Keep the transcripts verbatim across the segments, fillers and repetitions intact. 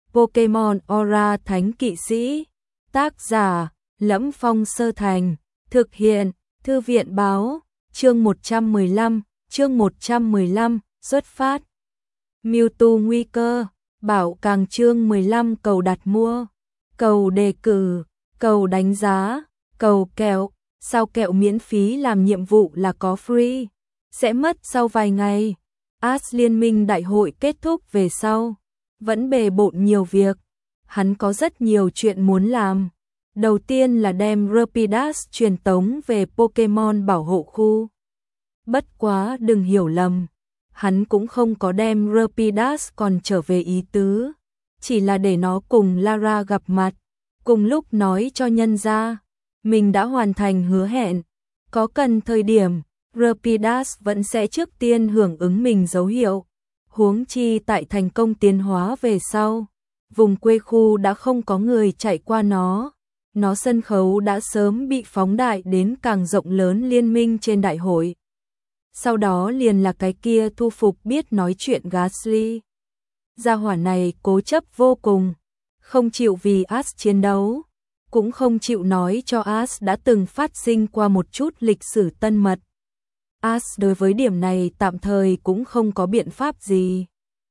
Pokemon Aura Thánh Kỵ Sĩ. Tác giả: Lẫm Phong Sơ Thành. Thực hiện: Thư viện báo. Chương một trăm mười lăm, chương một trăm mười lăm, xuất phát. Mewtwo nguy cơ. Bảo Càng chương mười lăm cầu đặt mua, cầu đề cử, cầu đánh giá, cầu kẹo. Sao kẹo miễn phí làm nhiệm vụ là có free, sẽ mất sau vài ngày. Ash liên minh đại hội kết thúc về sau, vẫn bề bộn nhiều việc. Hắn có rất nhiều chuyện muốn làm. Đầu tiên là đem Rapidash truyền tống về Pokemon bảo hộ khu. Bất quá đừng hiểu lầm, hắn cũng không có đem Rapidash còn trở về ý tứ, chỉ là để nó cùng Lara gặp mặt, cùng lúc nói cho nhân ra mình đã hoàn thành hứa hẹn. Có cần thời điểm, Rapidash vẫn sẽ trước tiên hưởng ứng mình dấu hiệu. Huống chi tại thành công tiến hóa về sau, vùng quê khu đã không có người chạy qua nó. Nó sân khấu đã sớm bị phóng đại đến càng rộng lớn liên minh trên đại hội. Sau đó liền là cái kia thu phục biết nói chuyện Gastly. Gia hỏa này cố chấp vô cùng, không chịu vì Ash chiến đấu, cũng không chịu nói cho Ash đã từng phát sinh qua một chút lịch sử tân mật. Ash đối với điểm này tạm thời cũng không có biện pháp gì.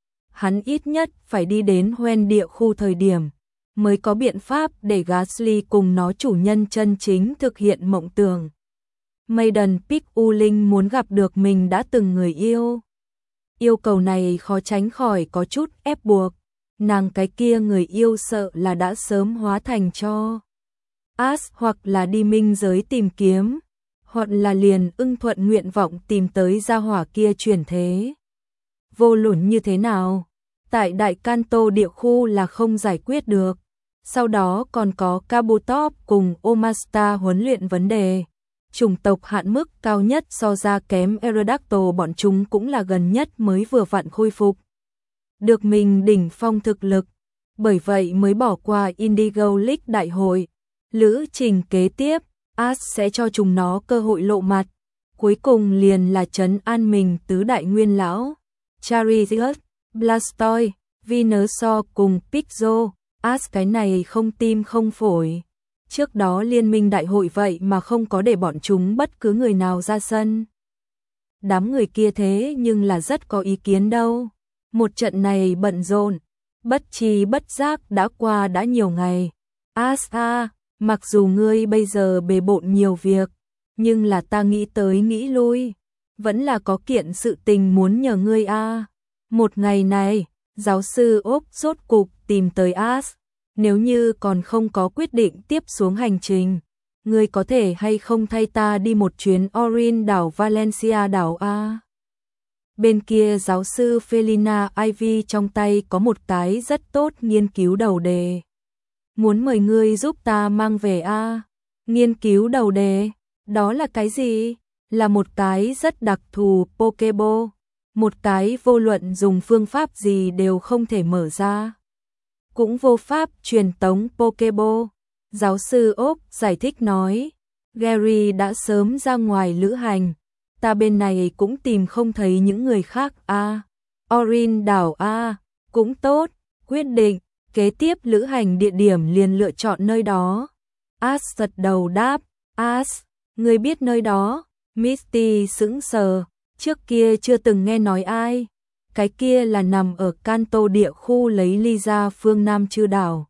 Hắn ít nhất phải đi đến Hoenn địa khu thời điểm, mới có biện pháp để Gastly cùng nó chủ nhân chân chính thực hiện mộng tưởng. Maiden Pick U Linh muốn gặp được mình đã từng người yêu. Yêu cầu này khó tránh khỏi có chút ép buộc. Nàng cái kia người yêu sợ là đã sớm hóa thành cho Ash, hoặc là đi minh giới tìm kiếm, hoặc là liền ưng thuận nguyện vọng tìm tới gia hỏa kia chuyển thế. Vô luận như thế nào, tại Đại Kanto địa khu là không giải quyết được. Sau đó còn có Kabutops cùng Omasta huấn luyện vấn đề. Chủng tộc hạn mức cao nhất so ra kém Aerodactyl, bọn chúng cũng là gần nhất mới vừa vặn khôi phục được mình đỉnh phong thực lực, bởi vậy mới bỏ qua Indigo League đại hội. Lữ trình kế tiếp, Ash sẽ cho chúng nó cơ hội lộ mặt. Cuối cùng liền là trấn an mình tứ đại nguyên lão, Charizard, Blastoise, Venusaur cùng Pixel. Ash cái này không tim không phổi. Trước đó liên minh đại hội vậy mà không có để bọn chúng bất cứ người nào ra sân. Đám người kia thế nhưng là rất có ý kiến đâu. Một trận này bận rộn, bất tri bất giác đã qua đã nhiều ngày. Ash a, mặc dù ngươi bây giờ bề bộn nhiều việc, nhưng là ta nghĩ tới nghĩ lui, vẫn là có kiện sự tình muốn nhờ ngươi a. Một ngày này, giáo sư Úc rốt cục tìm tới Ash. Nếu như còn không có quyết định tiếp xuống hành trình, ngươi có thể hay không thay ta đi một chuyến Orin đảo Valencia đảo a? Bên kia giáo sư Felina Ivy trong tay có một cái rất tốt nghiên cứu đầu đề. Muốn mời ngươi giúp ta mang về a. Nghiên cứu đầu đề, đó là cái gì? Là một cái rất đặc thù Pokeball, một cái vô luận dùng phương pháp gì đều không thể mở ra, cũng vô pháp truyền tống Pokeball. Giáo sư Úc giải thích nói, Gary đã sớm ra ngoài lữ hành, ta bên này cũng tìm không thấy những người khác a. Orin đảo a, cũng tốt, quyết định, kế tiếp lữ hành địa điểm liền lựa chọn nơi đó. Ash gật đầu đáp, Ash, ngươi biết nơi đó? Misty sững sờ, trước kia chưa từng nghe nói ai. Cái kia là nằm ở Kanto địa khu lấy ly ra phương Nam Chư đảo.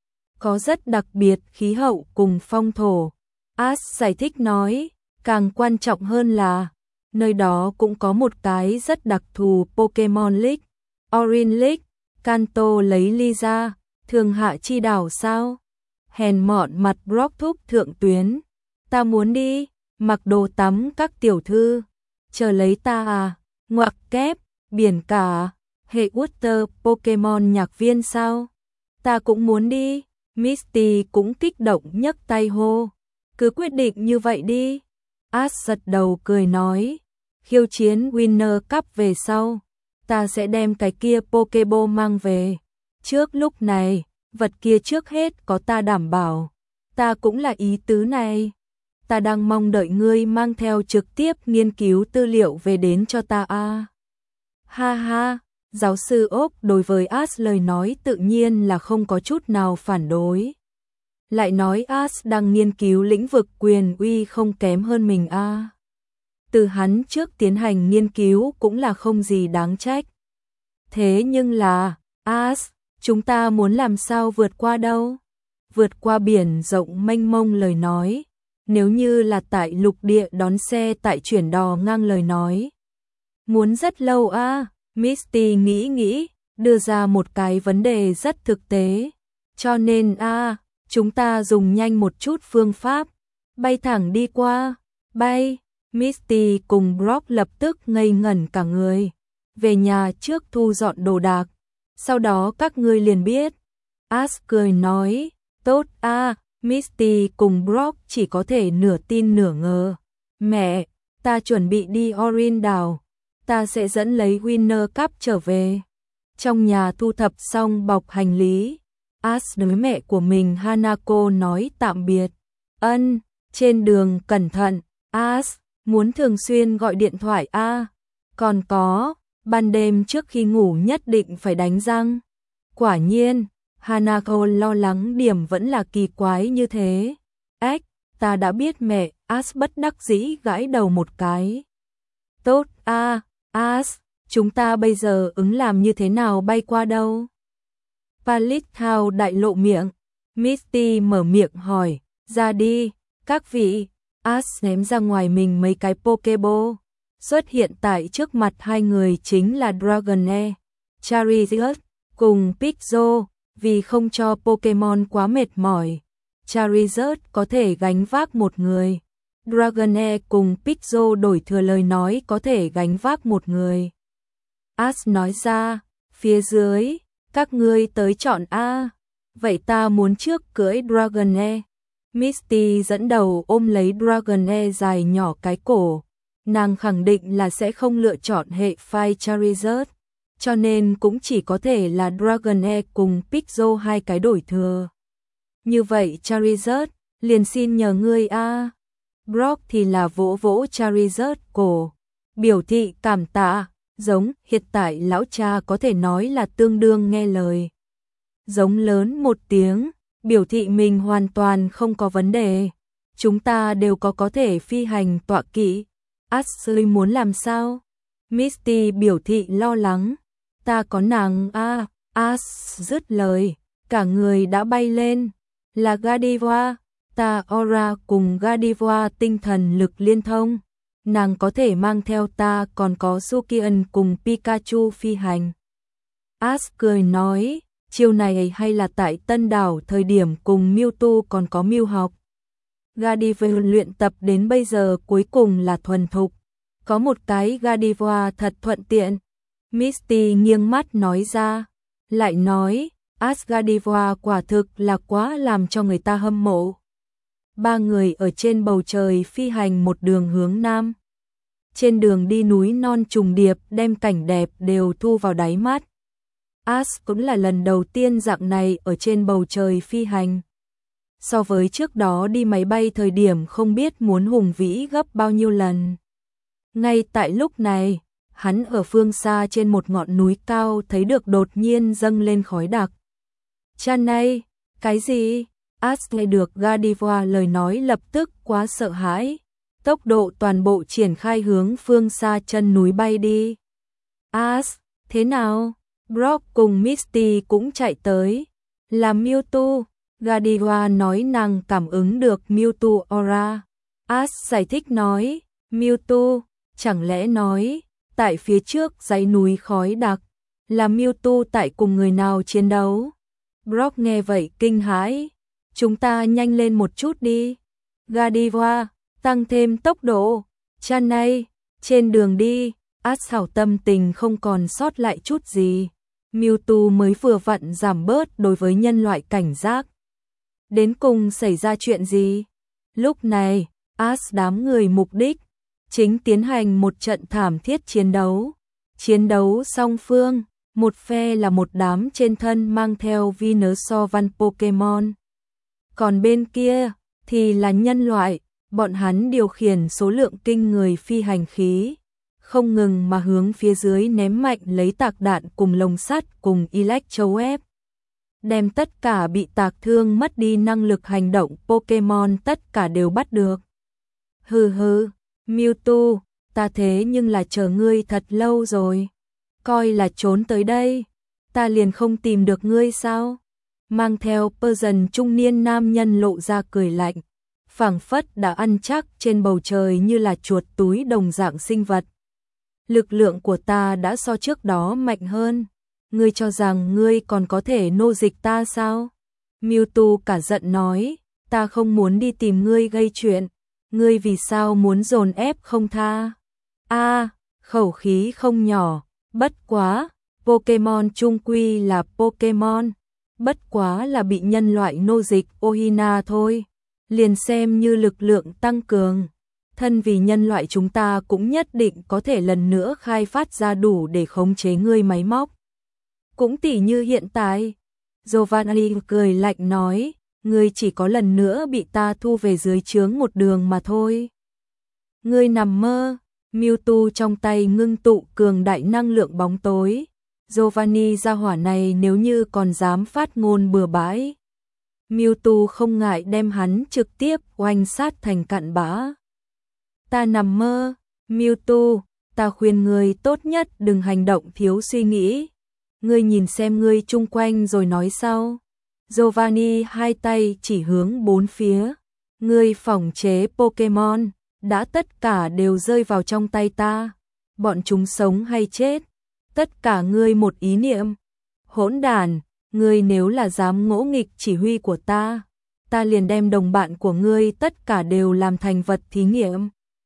Có rất đặc biệt khí hậu cùng phong thổ. Ash giải thích nói, càng quan trọng hơn là, nơi đó cũng có một cái rất đặc thù Pokemon League, Orin League. Kanto lấy ly ra, thường hạ chi đảo sao? Hèn mọn mặt Brock thúc thượng tuyến. Ta muốn đi, mặc đồ tắm các tiểu thư. Chờ lấy ta à, ngoặc kép. Biển cả, hệ Water Pokemon nhạc viên sao? Ta cũng muốn đi. Misty cũng kích động nhấc tay hô. Cứ quyết định như vậy đi. Ash gật đầu cười nói. Khiêu chiến Winner Cup về sau, ta sẽ đem cái kia Pokeball mang về. Trước lúc này, vật kia trước hết có ta đảm bảo. Ta cũng là ý tứ này. Ta đang mong đợi ngươi mang theo trực tiếp nghiên cứu tư liệu về đến cho ta a. Ha ha, Giáo sư Oak đối với Ash lời nói tự nhiên là không có chút nào phản đối. Lại nói Ash đang nghiên cứu lĩnh vực quyền uy không kém hơn mình a. À. Từ hắn trước tiến hành nghiên cứu cũng là không gì đáng trách. Thế nhưng là, Ash, chúng ta muốn làm sao vượt qua đâu? Vượt qua biển rộng mênh mông lời nói. Nếu như là tại lục địa đón xe tại chuyển đò ngang lời nói. Muốn rất lâu a. À? Misty nghĩ nghĩ, đưa ra một cái vấn đề rất thực tế. Cho nên a, à, chúng ta dùng nhanh một chút phương pháp. Bay thẳng đi qua. Bay. Misty cùng Brock lập tức ngây ngẩn cả người. Về nhà trước thu dọn đồ đạc. Sau đó các ngươi liền biết. Ash cười nói. Tốt a. À, Misty cùng Brock chỉ có thể nửa tin nửa ngờ. Mẹ, ta chuẩn bị đi Orin đảo. Ta sẽ dẫn lấy Winner Cup trở về. Trong nhà thu thập xong bọc hành lý, Ash đối mẹ của mình Hanako nói tạm biệt. Ân, trên đường cẩn thận, Ash, muốn thường xuyên gọi điện thoại a. À? Còn có, ban đêm trước khi ngủ nhất định phải đánh răng. Quả nhiên, Hanako lo lắng điểm vẫn là kỳ quái như thế. Ếch, ta đã biết mẹ, Ash bất đắc dĩ gãi đầu một cái. Tốt a. À, Ash, chúng ta bây giờ ứng làm như thế nào bay qua đâu? Palithao đại lộ miệng. Misty mở miệng hỏi, ra đi, các vị. Ash ném ra ngoài mình mấy cái Pokeball. Xuất hiện tại trước mặt hai người chính là Dragonair, Charizard cùng Pixel. Vì không cho Pokemon quá mệt mỏi, Charizard có thể gánh vác một người. Dragonair cùng Pixel đổi thừa lời nói có thể gánh vác một người. Ash nói ra, phía dưới, các ngươi tới chọn A. Vậy ta muốn trước cưỡi Dragonair. Misty dẫn đầu ôm lấy Dragonair dài nhỏ cái cổ. Nàng khẳng định là sẽ không lựa chọn hệ phai Charizard. Cho nên cũng chỉ có thể là Dragonair cùng Pixel hai cái đổi thừa. Như vậy Charizard, liền xin nhờ ngươi A. Brock thì là vỗ vỗ Charizard cổ, biểu thị cảm tạ, giống hiện tại lão cha có thể nói là tương đương nghe lời. Giống lớn một tiếng, biểu thị mình hoàn toàn không có vấn đề. Chúng ta đều có có thể phi hành tọa kỵ. Ashley muốn làm sao? Misty biểu thị lo lắng. Ta có nàng a. Ash dứt lời, cả người đã bay lên. Là Gardevoir. Ta Aura cùng Gardevoir tinh thần lực liên thông. Nàng có thể mang theo ta, còn có Sukian cùng Pikachu phi hành. Ash cười nói, chiêu này hay là tại Tân Đảo thời điểm cùng Mewtwo còn có Mew học. Gardevoir luyện tập đến bây giờ cuối cùng là thuần thục. Có một cái Gardevoir thật thuận tiện. Misty nghiêng mắt nói ra, lại nói, Ash Gardevoir quả thực là quá làm cho người ta hâm mộ. Ba người ở trên bầu trời phi hành một đường hướng nam. Trên đường đi núi non trùng điệp đem cảnh đẹp đều thu vào đáy mắt. Ash cũng là lần đầu tiên dạng này ở trên bầu trời phi hành. So với trước đó đi máy bay thời điểm không biết muốn hùng vĩ gấp bao nhiêu lần. Ngay tại lúc này, hắn ở phương xa trên một ngọn núi cao thấy được đột nhiên dâng lên khói đặc. Chan này, cái gì? Ash nghe được Gardevoir lời nói lập tức quá sợ hãi. Tốc độ toàn bộ triển khai hướng phương xa chân núi bay đi. Ash, thế nào? Brock cùng Misty cũng chạy tới. Là Mewtwo. Gardevoir nói nàng cảm ứng được Mewtwo Aura. Ash giải thích nói, Mewtwo, chẳng lẽ nói, tại phía trước dãy núi khói đặc, là Mewtwo tại cùng người nào chiến đấu? Brock nghe vậy kinh hãi, chúng ta nhanh lên một chút đi. Gardevoir, tăng thêm tốc độ. Chan này, trên đường đi, Ash hảo tâm tình không còn sót lại chút gì. Mewtwo mới vừa vặn giảm bớt đối với nhân loại cảnh giác. Đến cùng xảy ra chuyện gì? Lúc này, Ash đám người mục đích chính tiến hành một trận thảm thiết chiến đấu. Chiến đấu song phương, một phe là một đám trên thân mang theo Venusaur văn Pokemon. Còn bên kia thì là nhân loại, bọn hắn điều khiển số lượng kinh người phi hành khí. không ngừng mà hướng phía dưới ném mạnh lấy tạc đạn cùng lồng sắt cùng Electroweb. Đem tất cả bị tạc thương mất đi năng lực hành động Pokemon tất cả đều bắt được. Hừ hừ, Mewtwo, ta thế nhưng là chờ ngươi thật lâu rồi. Coi là trốn tới đây, ta liền không tìm được ngươi sao? Mang theo Persian trung niên nam nhân lộ ra cười lạnh, phảng phất đã ăn chắc trên bầu trời như là chuột túi đồng dạng sinh vật. Lực lượng của ta đã so trước đó mạnh hơn, ngươi cho rằng ngươi còn có thể nô dịch ta sao? Mewtwo cả giận nói, ta không muốn đi tìm ngươi gây chuyện, ngươi vì sao muốn dồn ép không tha? A, khẩu khí không nhỏ, bất quá, Pokemon chung quy là Pokemon, bất quá là bị nhân loại nô dịch Ohina thôi, liền xem như lực lượng tăng cường. Thân vì nhân loại chúng ta cũng nhất định có thể lần nữa khai phát ra đủ để khống chế ngươi máy móc. Cũng tỉ như hiện tại, Giovanni cười lạnh nói, ngươi chỉ có lần nữa bị ta thu về dưới trướng một đường mà thôi. Ngươi nằm mơ, Mewtwo trong tay ngưng tụ cường đại năng lượng bóng tối. Giovanni gia hỏa này nếu như còn dám phát ngôn bừa bãi, Mewtwo không ngại đem hắn trực tiếp oanh sát thành cặn bã. Ta nằm mơ, Mewtwo, ta khuyên ngươi tốt nhất đừng hành động thiếu suy nghĩ. Ngươi nhìn xem ngươi chung quanh rồi nói sau. Giovanni hai tay chỉ hướng bốn phía. Ngươi phỏng chế Pokemon, đã tất cả đều rơi vào trong tay ta. Bọn chúng sống hay chết, tất cả ngươi một ý niệm. Hỗn đản, ngươi nếu là dám ngỗ nghịch chỉ huy của ta, ta liền đem đồng bạn của ngươi tất cả đều làm thành vật thí nghiệm.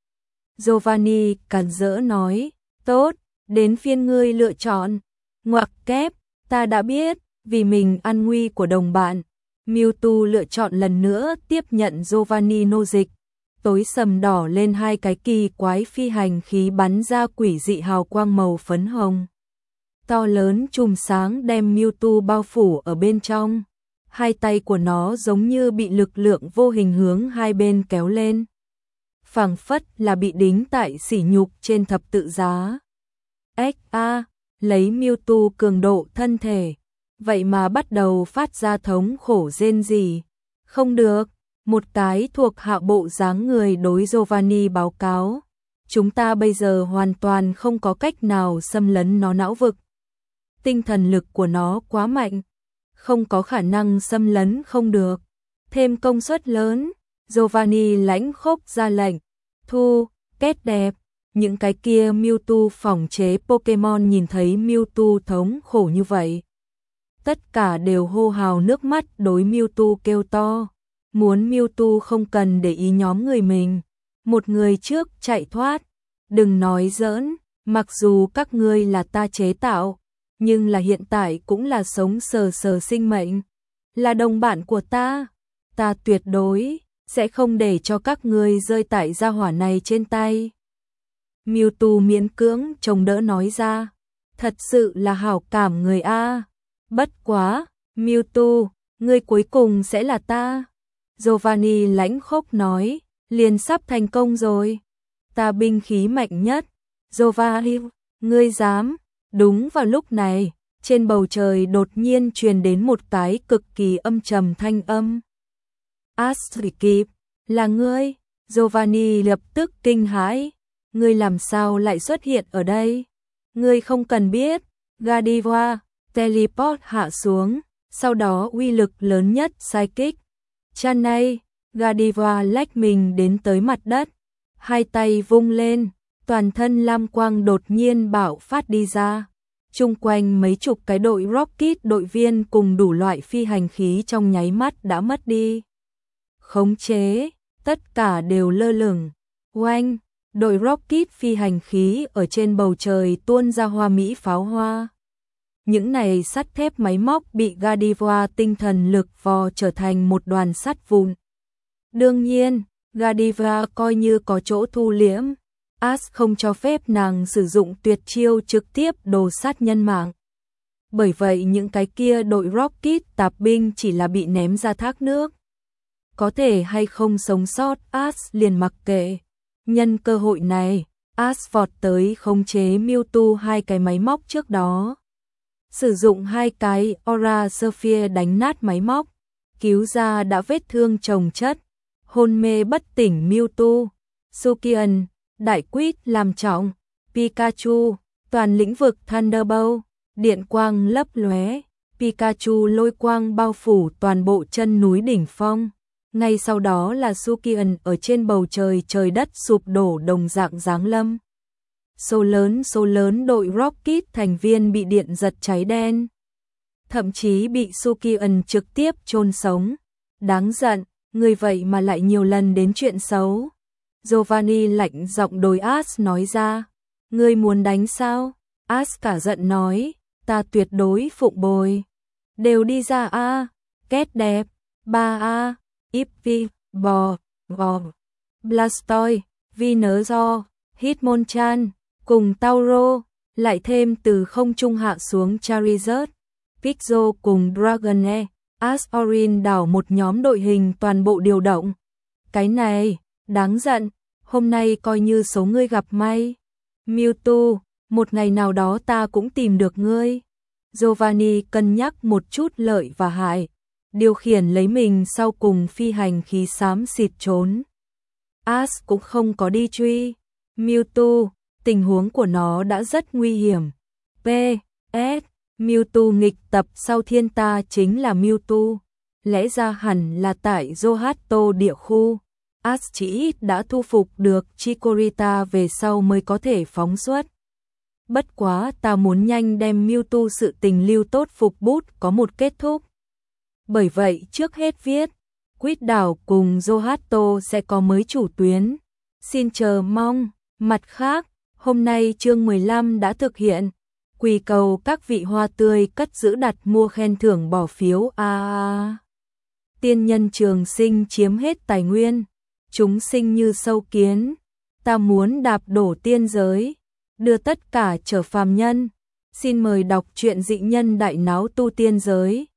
Giovanni càn rỡ nói, tốt, đến phiên ngươi lựa chọn. Ngoặc kép, ta đã biết, vì mình an nguy của đồng bạn, Mewtwo lựa chọn lần nữa tiếp nhận Giovanni nô dịch. Tối sầm đỏ lên hai cái kỳ quái phi hành khí bắn ra quỷ dị hào quang màu phấn hồng. To lớn chùm sáng đem Mewtwo bao phủ ở bên trong. Hai tay của nó giống như bị lực lượng vô hình hướng hai bên kéo lên. Phảng phất là bị đính tại sỉ nhục trên thập tự giá. ếch a, lấy Mewtwo cường độ thân thể, vậy mà bắt đầu phát ra thống khổ rên rỉ. Không được, một cái thuộc hạ bộ dáng người đối Giovanni báo cáo. Chúng ta bây giờ hoàn toàn không có cách nào xâm lấn nó não vực. Tinh thần lực của nó quá mạnh, không có khả năng xâm lấn không được. Thêm công suất lớn, Giovanni lãnh khốc ra lệnh. Thu, kết đẹp, những cái kia Mewtwo phỏng chế Pokemon nhìn thấy Mewtwo thống khổ như vậy. Tất cả đều hô hào nước mắt đối Mewtwo kêu to. Muốn Mewtwo không cần để ý nhóm người mình. Một người trước chạy thoát. Đừng nói giỡn, mặc dù các ngươi là ta chế tạo, nhưng là hiện tại cũng là sống sờ sờ sinh mệnh. Là đồng bạn của ta. Ta tuyệt đối sẽ không để cho các ngươi rơi tại gia hỏa này trên tay. Mewtwo miễn cưỡng chống đỡ nói ra. Thật sự là hảo cảm người A. Bất quá, Mewtwo, ngươi cuối cùng sẽ là ta. Giovanni lãnh khốc nói, liền sắp thành công rồi. Ta binh khí mạnh nhất. Giovanni, ngươi dám. Đúng vào lúc này, trên bầu trời đột nhiên truyền đến một cái cực kỳ âm trầm thanh âm. Astrid kịp, là ngươi. Giovanni lập tức kinh hãi. Ngươi làm sao lại xuất hiện ở đây? Ngươi không cần biết. Gardevoir teleport hạ xuống, sau đó uy lực lớn nhất psychic. Chanay, Gardevoir lách mình đến tới mặt đất, hai tay vung lên, toàn thân lam quang đột nhiên bạo phát đi ra. Chung quanh mấy chục cái đội Rocket đội viên cùng đủ loại phi hành khí trong nháy mắt đã mất đi khống chế, tất cả đều lơ lửng. Oanh, đội Rocket phi hành khí ở trên bầu trời tuôn ra hoa mỹ pháo hoa. Những này sắt thép máy móc bị Gardevoir tinh thần lực vò trở thành một đoàn sắt vụn. Đương nhiên, Gardevoir coi như có chỗ thu liễm. Ash không cho phép nàng sử dụng tuyệt chiêu trực tiếp đồ sát nhân mạng. Bởi vậy những cái kia đội Rocket tạp binh chỉ là bị ném ra thác nước. Có thể hay không sống sót, Ash liền mặc kệ. Nhân cơ hội này, Ash vọt tới khống chế Mewtwo hai cái máy móc trước đó. Sử dụng hai cái Aura Sphere đánh nát máy móc, cứu ra đã vết thương chồng chất, hôn mê bất tỉnh Mewtwo. Sukian, Đại Quýt làm trọng, Pikachu, toàn lĩnh vực Thunderbolt, điện quang lấp lóe, Pikachu lôi quang bao phủ toàn bộ chân núi đỉnh phong. Ngay sau đó là Sukian ở trên bầu trời, trời đất sụp đổ đồng dạng giáng lâm. Số lớn số lớn đội Rocket thành viên bị điện giật cháy đen. Thậm chí bị Sukian trực tiếp chôn sống. Đáng giận, người vậy mà lại nhiều lần đến chuyện xấu. Giovanni lạnh giọng đối Ash nói ra. Ngươi muốn đánh sao? Ash cả giận nói. Ta tuyệt đối phụng bồi. Đều đi ra a. Kết đẹp. ba a. Eevee, Bò, Gò, Blastoise, Venusaur, Hitmonchan, cùng Tauro, lại thêm từ không trung hạ xuống Charizard, Pixel cùng Dragonair, Azorin đảo một nhóm đội hình toàn bộ điều động. Cái này, đáng giận, hôm nay coi như số ngươi gặp may. Mewtwo, một ngày nào đó ta cũng tìm được ngươi. Giovanni cân nhắc một chút lợi và hại, điều khiển lấy mình sau cùng phi hành khí xám xịt trốn. Ash cũng không có đi truy Mewtwo, tình huống của nó đã rất nguy hiểm. P S Mewtwo nghịch tập sau thiên ta chính là Mewtwo, lẽ ra hẳn là tại Johto địa khu. Ash chỉ ít đã thu phục được Chikorita về sau mới có thể phóng xuất. Bất quá ta muốn nhanh đem Mewtwo sự tình lưu tốt phục bút có một kết thúc. Bởi vậy trước hết viết, Quýt đảo cùng Johto sẽ có mới chủ tuyến. Xin chờ mong. Mặt khác, hôm nay chương mười lăm đã thực hiện. Quỳ cầu các vị hoa tươi cất giữ đặt mua khen thưởng bỏ phiếu a à. Tiên nhân trường sinh chiếm hết tài nguyên. Chúng sinh như sâu kiến. Ta muốn đạp đổ tiên giới. Đưa tất cả trở phàm nhân. Xin mời đọc truyện dị nhân đại náo tu tiên giới.